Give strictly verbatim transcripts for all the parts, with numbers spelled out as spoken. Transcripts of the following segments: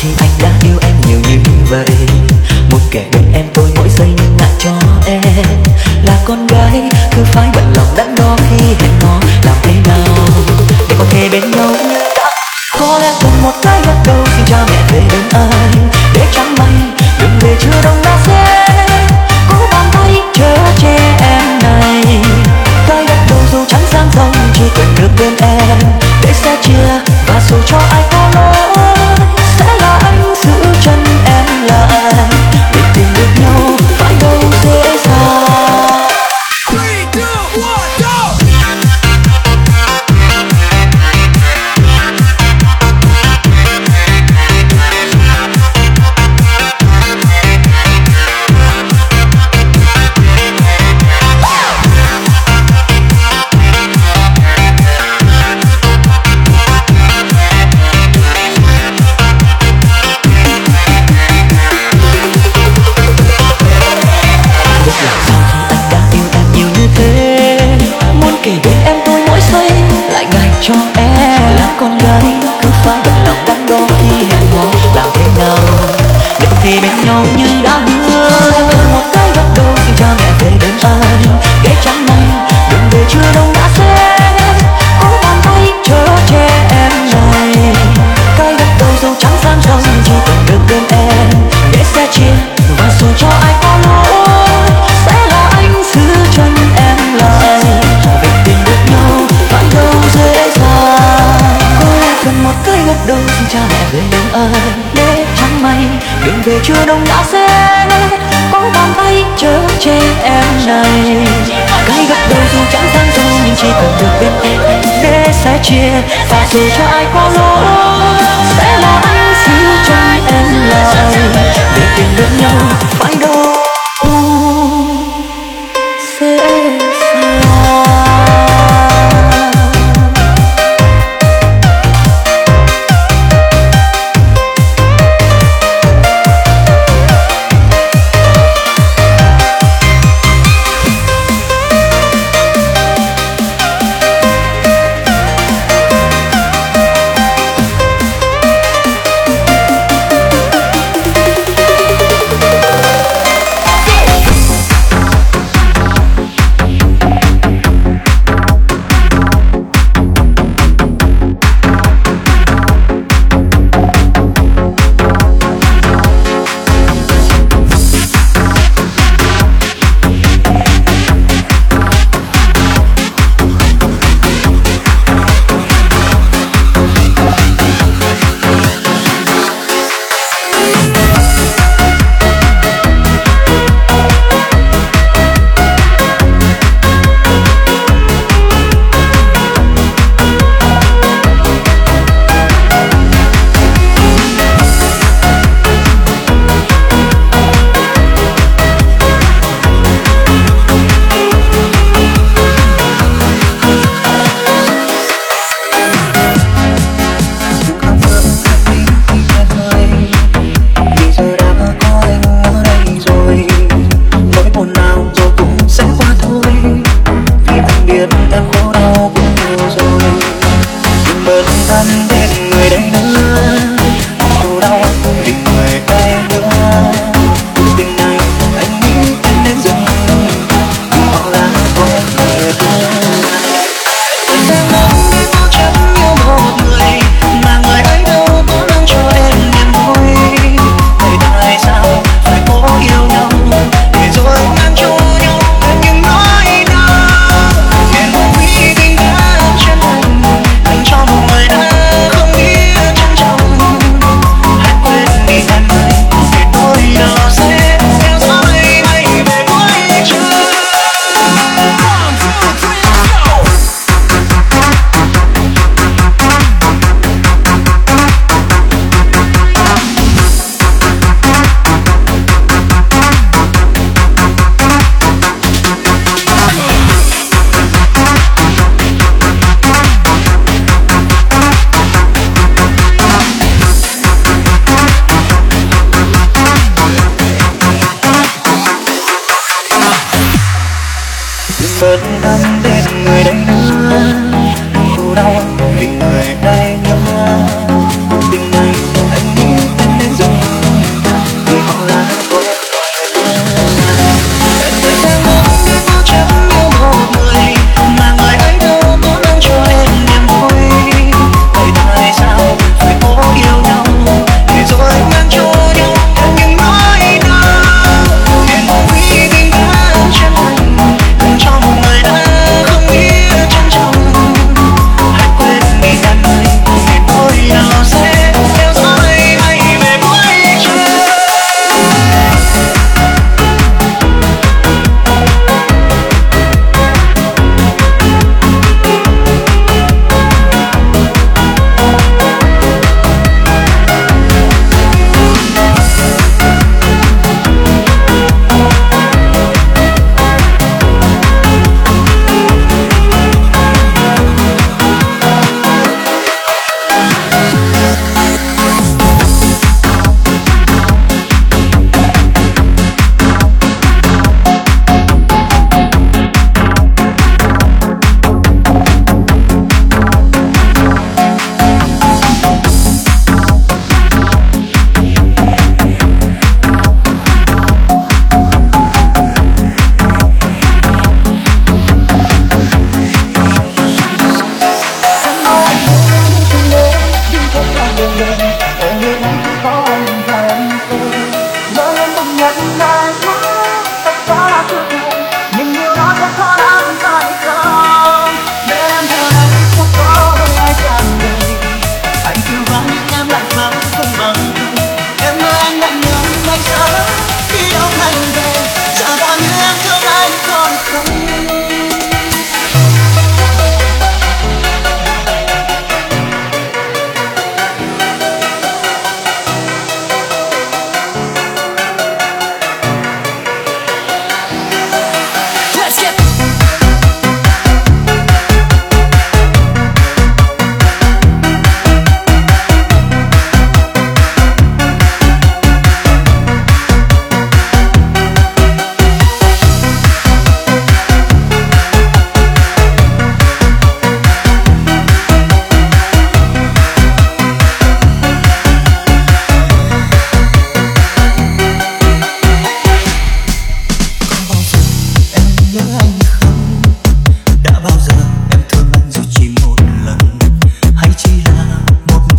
khi anh đã yêu em nhiều như vậy. Muốn kể bên em tôi mỗi giây nhưng ngại cho em là con gái, cứ phải bận lòng đắn đo khi hẹn hò. Làm thế nào để có thể bên nhau như đã? Có lẽ cần một cái gật đầu xin cha mẹ về bên anh, để chẳng may đừng về chưa đông đã sẽ có bàn tay chở che em này. Cái gật đầu dù chẳng sang sông chỉ cần được bên em, để sẽ chia và dù cho ai có lỗi sẽ là anh giữ chân em lại. Để tìm được nhau phải đâu dễ dàng. three, two, one, go! Kể bên em tôi mỗi giây lại ngại cho em là con gái, cứ phải bận lòng đắn đo khi hẹn hò. Làm thế nào để có thể bên nhau như đã hứa? Một cái gật đầu xin cha mẹ về bên anh, để chẳng may đừng về chưa đông đã sẽ có bàn tay chở che em này. Cái gật đầu dù chẳng sang sông chỉ cần được bên em, để sẽ chia và dù cho ai có lỗi sẽ là anh giữ chân em lại. Cần một cái gật đầu xin cha mẹ về bên anh, để chẳng may đừng về chưa đông đã sẽ có bàn tay chở che em này. Cái gật đầu dù chẳng sang sâu nhưng chỉ cần được bên em, để sẽ chia và dù cho ai có lỗi sẽ là anh giữ chân em lại. Để tìm được nhau phải đâu dễ dàng. bớt đắm bên người đây nữa, khổ đau vì người đây nhớ tình này anh nghĩ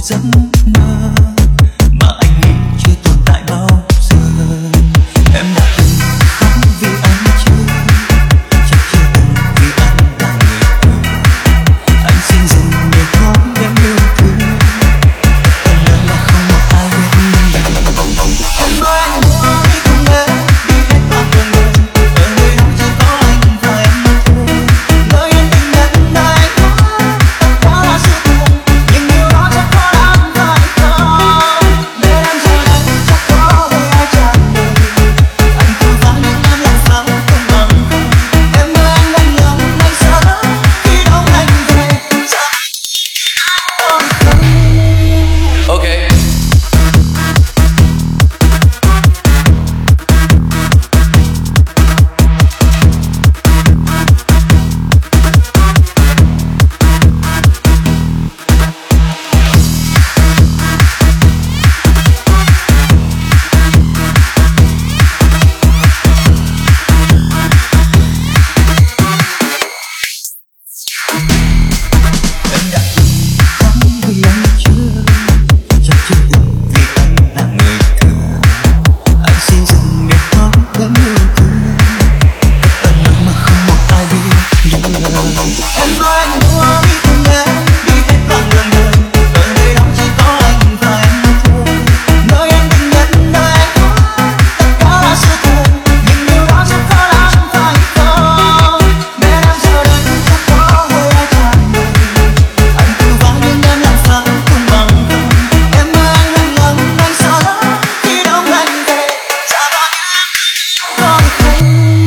giấc mơ mà anh nghĩ chưa tồn tại bao giờ. Em đã từng khóc vì anh chưa, chắc chưa từng vì anh là người thương. Anh xin dừng để khóc em yêu thương, phần lớn là không một ai biết mình. Em nói anh mua đi cùng em đi hết đoạn đường đời, ở nơi đó chỉ có anh và em thôi. Nơi anh tình nhân nơi anh có tất cả là sự thật, nhưng điều đó chắc có đáng phải không? Bên em giờ đây chắc có với ai tràn đời, anh cứ vắng những em làm sao không bằng không. Em ơi anh lạnh lòng anh sợ lắm khi đón anh về, sợ anh không. Okay. Em đã từng khóc vì anh chưa, chắc chưa từng vì anh là người thương. Anh xin dừng để khóc em yêu thương, ân ước mà không một ai biết được. Em nói anh mua đi cùng em đi hết đoạn đường đời, ở nơi đó chỉ có anh và em thôi. Nơi anh tình nhân nơi anh có tất cả là sự thật, nhưng điều đó chắc có đáng phải không? Bên em giờ đây chắc có với ai tràn đời, anh cứ vắng nhưng em làm sao không bằng không. Em ơi anh lạnh lòng anh sợ lắm khi đón anh về, dạ bao nhiêu em có không?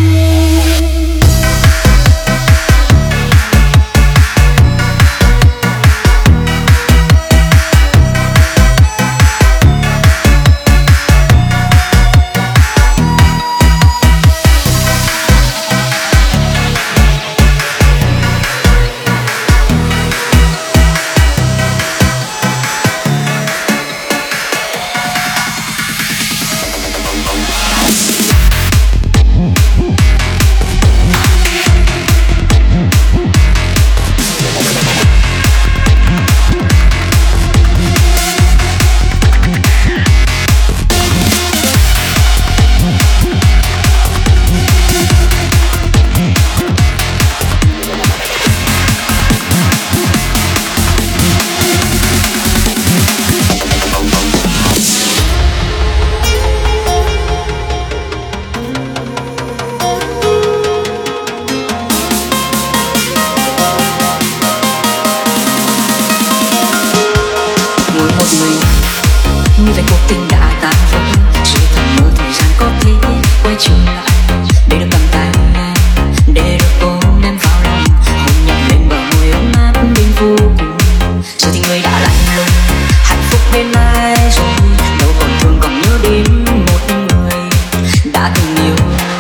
Ngồi một mình như vậy cuộc tình đã tan vỡ, sự thầm mơ thời gian có thể quay trở lại, để được cầm tay em, để được ôm em vào lòng, hôn nhẹ lên bờ môi ấm áp đến vô cùng. Giờ thì người đã lạnh lùng, hạnh phúc bên ai rồi, đâu còn thương còn nhớ đến một người đã từng yêu,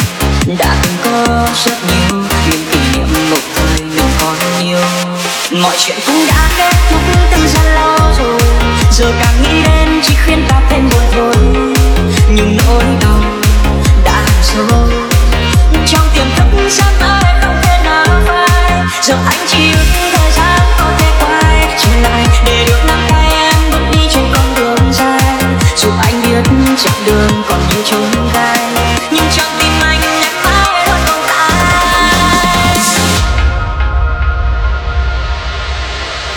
đã từng có rất nhiều chuyện kỷ niệm một thời mình còn nhiều. Mọi chuyện cũng đã kết thúc từ rất lâu rồi, giờ càng nghĩ đến chỉ khiến ta thêm buồn thôi. Nhưng nỗi đau đã hằn sâu trong tiềm thức, sớm mai không thể nào phai. Giờ anh chỉ ước thời gian có thể quay trở lại, để được nắm tay em bước đi trên con đường dài. Dù anh biết chặng đường còn nhiều chông gai, nhưng trong tim anh em mãi luôn tồn tại.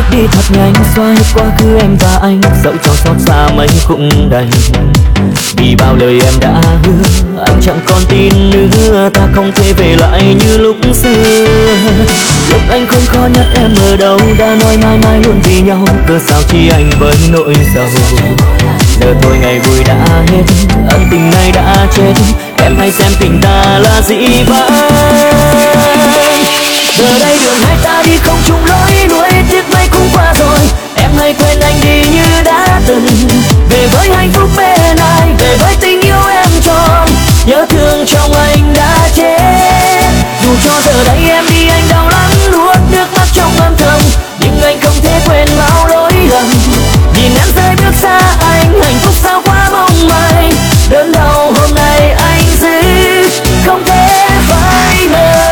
bước đi thật nhanh, xóa hết quá khứ em và anh, dẫu cho xót xa mấy cũng đành. Vì bao lời em đã hứa, anh chẳng còn tin nữa, ta không thể về lại như lúc xưa. Lúc anh không khó nhất em ở đâu, đã nói mãi mãi luôn vì nhau, cớ sao chi anh với nỗi sầu. Giờ thôi ngày vui đã hết, ân tình này đã chết, em hãy xem tình ta là gì vậy. Giờ đây đường hai ta đi không chung lối, nuối tiếc mấy cũng qua rồi, em hãy quên anh đi như đã từng. Về với hạnh phúc bên ai, về với tình yêu em tròn, nhớ thương trong anh đã chết. Dù cho giờ đây em đi anh đau lắm, nuốt nước mắt trong âm thầm, nhưng anh không thể quên bao lỗi lầm. Nhìn em rơi bước xa anh, hạnh phúc sao quá mong manh, đớn đau hôm nay anh giữ không thể phai mờ.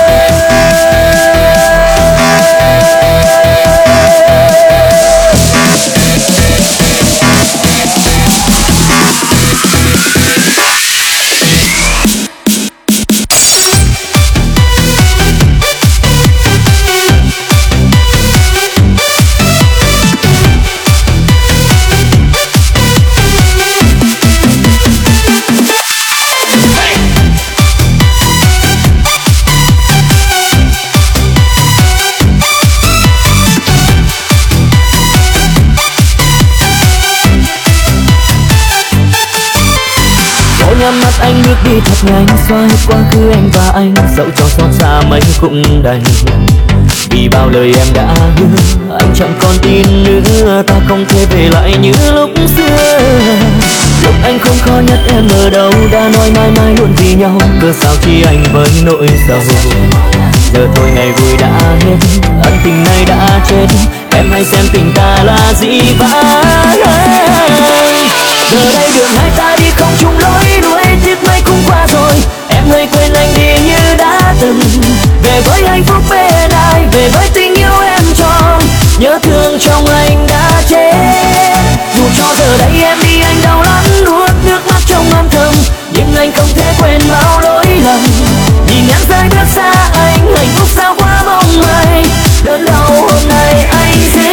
Nhắm mắt anh bước đi thật nhanh, xóa hết quá khứ em và anh, dẫu cho xót xa mấy cũng đành. Vì bao lời em đã hứa, anh chẳng còn tin nữa, ta không thể về lại như lúc xưa. Lúc anh không khó nhất em ở đâu, đã nói mãi mãi luôn vì nhau, cớ sao chi anh với nỗi sầu. Giờ thôi ngày vui đã hết, ân tình này đã chết, em hãy xem tình ta là gì vậy. Giờ đây đường hai ta đi không chung lối, nuối tiếc mấy cũng qua rồi, em hãy quên anh đi như đã từng. Về với hạnh phúc bên ai, về với tình yêu em tròn, nhớ thương trong anh đã chết. Dù cho giờ đây em đi anh đau lắm, nuốt nước mắt trong âm thầm, nhưng anh không thể quên bao lỗi lầm. Nhìn em rơi bước xa anh, hạnh phúc sao quá mong manh, đớn đau hôm nay anh giữ.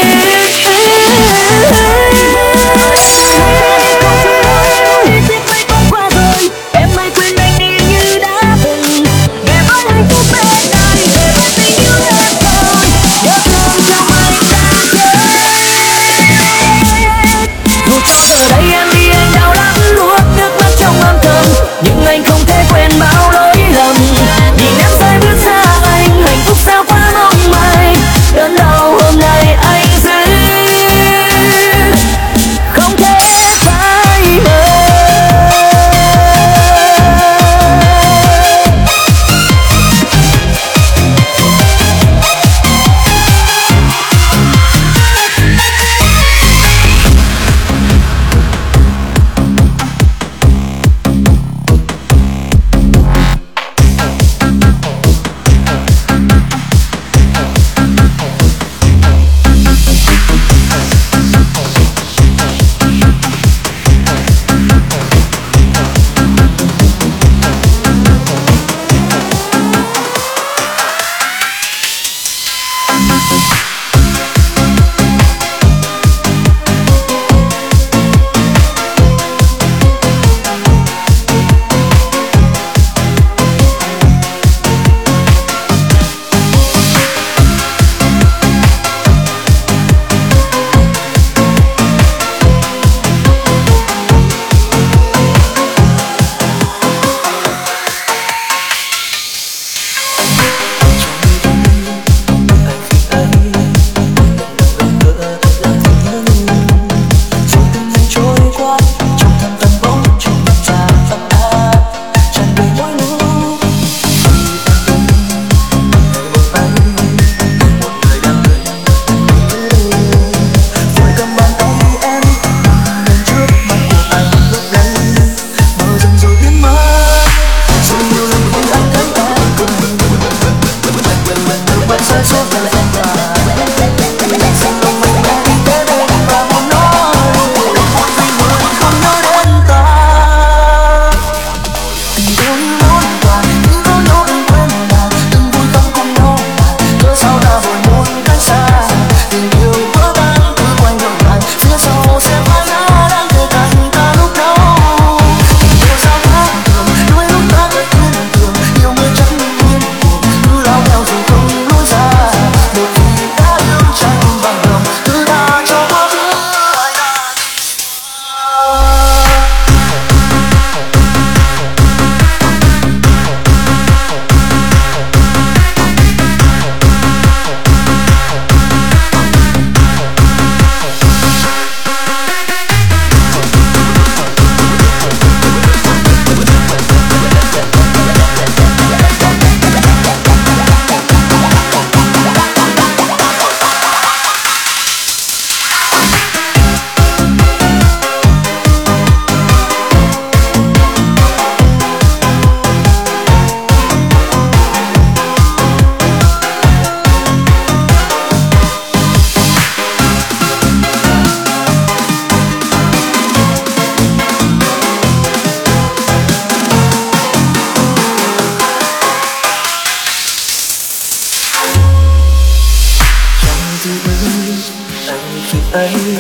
Giờ đây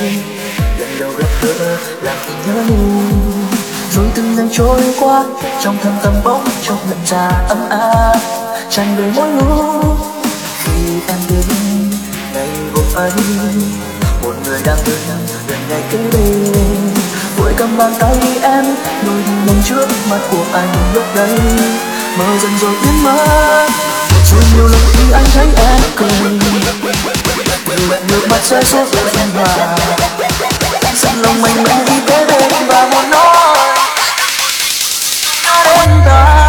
lần đầu gặp gỡ làm tình nhớ nhung, rồi từng ngày trôi qua trong thâm tâm bóng chốc nhận ra ấm áp tràn đầy mỗi lúc khi em đến ngày hôm ấy. Một người đang đứng gần ngay kế bên, vội cầm bàn tay em đôi hình lên trước mắt của anh lúc đấy mơ dần rồi biến mất. Rồi nhiều lần khi anh thấy em cười, nhiều lần nước mắt rơi xuống đôi em hòa, dặn lòng mình em đi kế bên và muốn nói đã đến ta.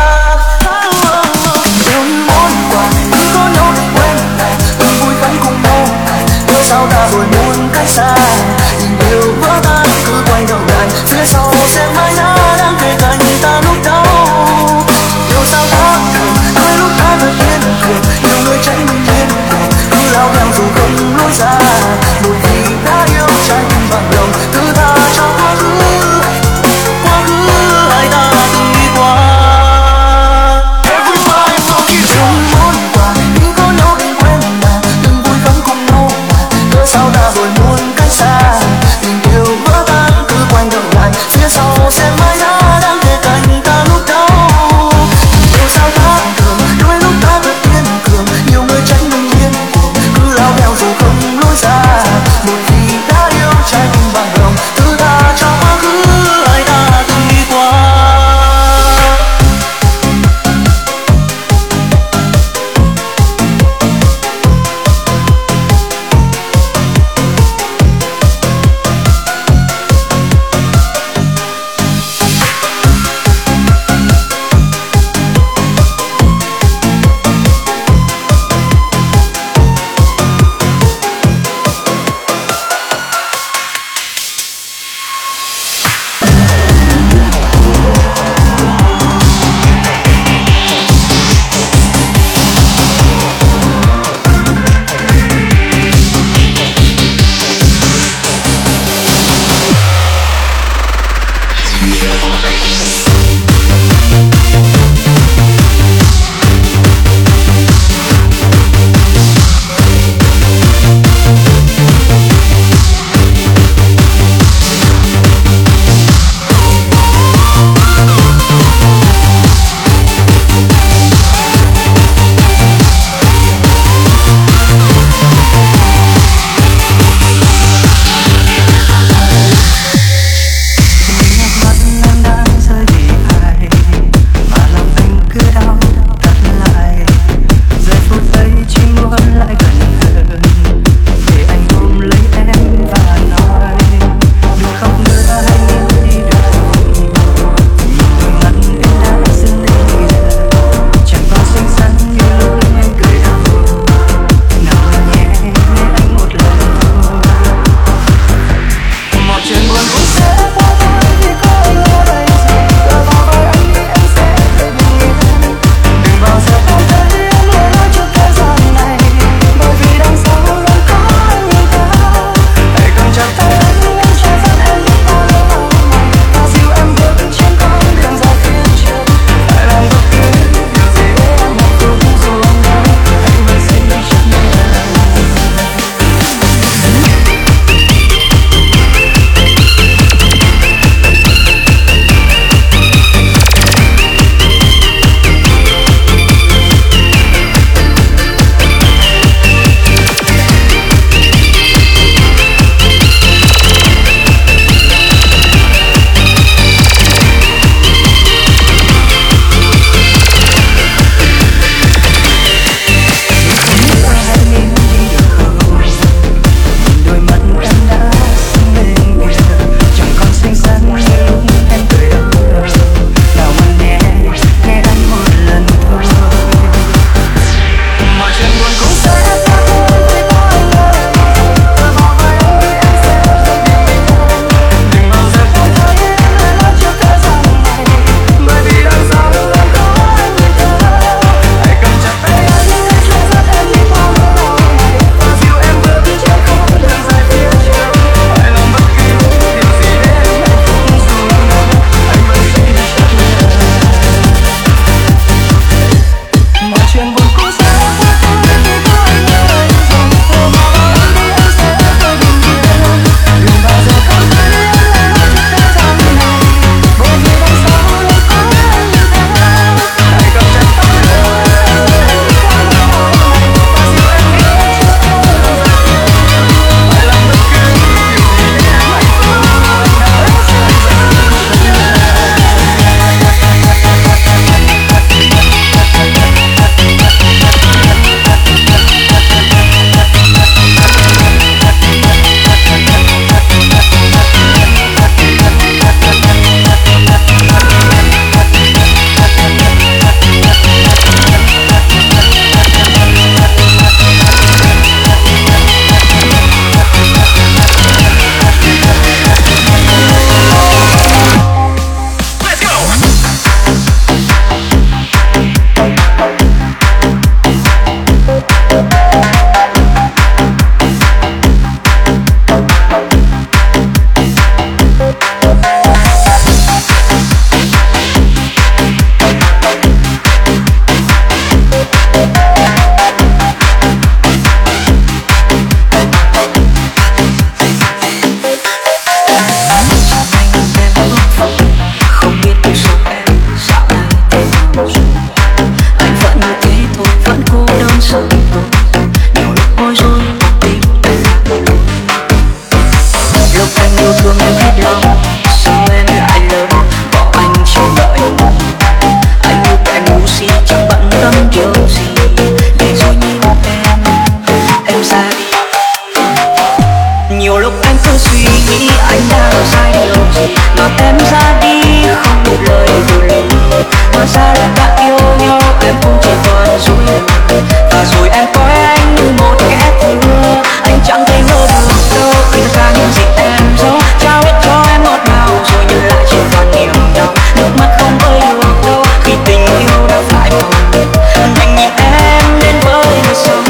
Tình yêu như món quà cứ có nhau để quên này, từng vui vẫn cùng nhau này, cớ sao ta rồi muốn cách xa. Tình yêu vỡ tan cứ quay đầu lại, phía sau sẽ mãi đã đang kề cạnh ta lúc đau. Yêu sao khác thường, đôi lúc ta thật yên thường, nhiều người tránh mình điên cuồng, cứ lao theo dù không lối ra. Một vì đã yêu tranh bằng lòng, thứ tha cho quá khứ, quá khứ hai ta từng đi qua. Everybody walking trong món quà khi có nhau để quên mà, từng vui vẫn cùng nhau mà, cớ sao ta rồi muốn cách xa. Tình yêu vỡ tan cứ quay đầu lại, phía sau sẽ mãi đã đang kề cạnh ta lúc đau. Yêu sao khác thường, đôi lúc ta thật kiên cường, nhiều người tránh mình điên cuồng, cứ lao theo dù không lối ra. Một vì đã yêu tranh bằng lòng, thứ tha cho quá khứ hai ta từng đi qua. thương em hết lòng. Sao em lại lớn bỏ anh trong đợi. Anh như kẻ ngu si chẳng bận tâm điều gì, để rồi nhìn em em ra đi. Nhiều lúc anh cứ suy nghĩ anh đã làm sai điều gì mà em ra đi không một lời từ ly. Hóa ra là đã yêu nhau em cũng chỉ toàn dối lừa, và rồi em coi anh như một kẻ thua. Anh chẳng thể ngờ được đâu khi thật ra những gì em giấu, trao hết cho em ngọt ngào rồi nhận lại chỉ toàn niềm đau. Nước mắt không bơi được đâu khi tình yêu đã phải màu, anh nhìn em đến với người sống.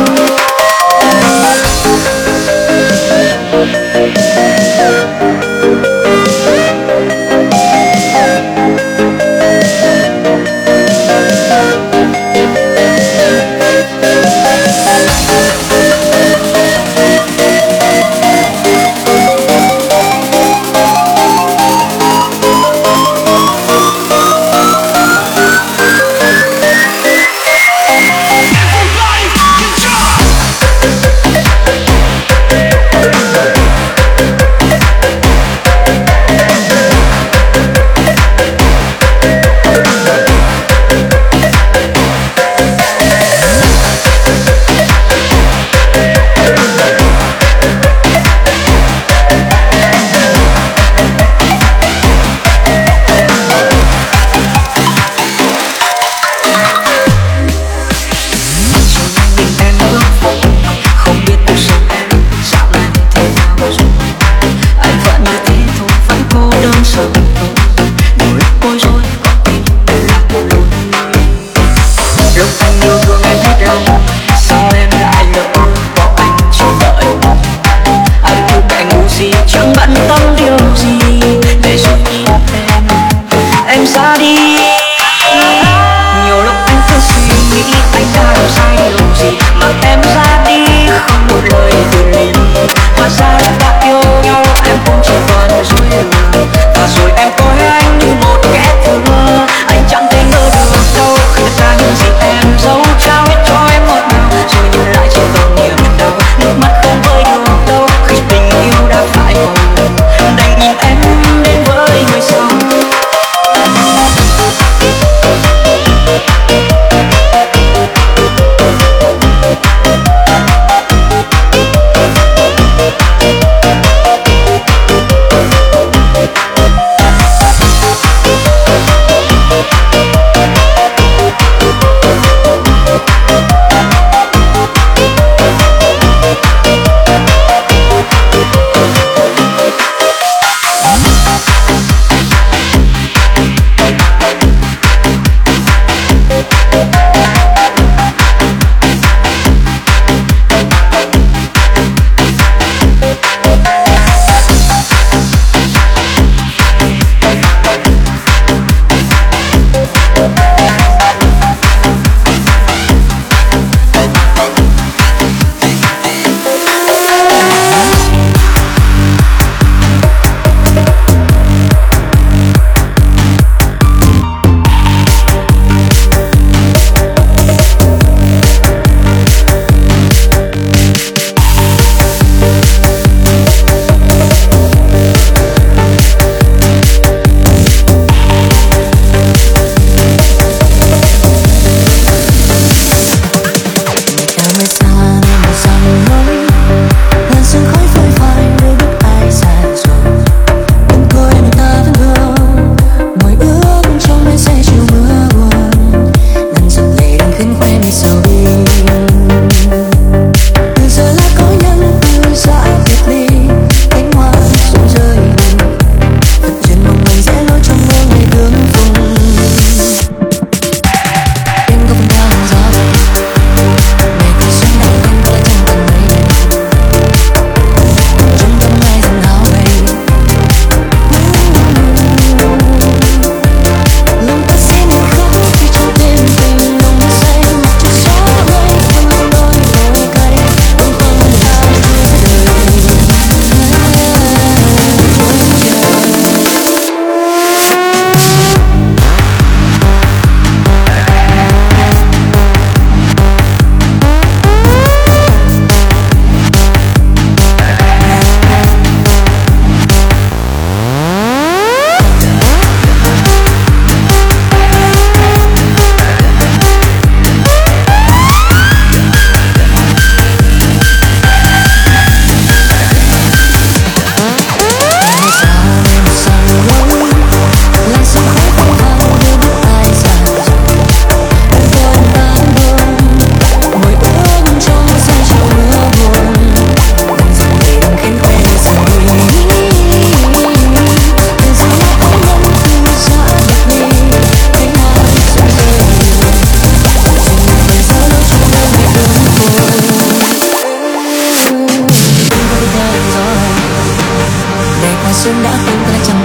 xuân đã quên ta là chẳng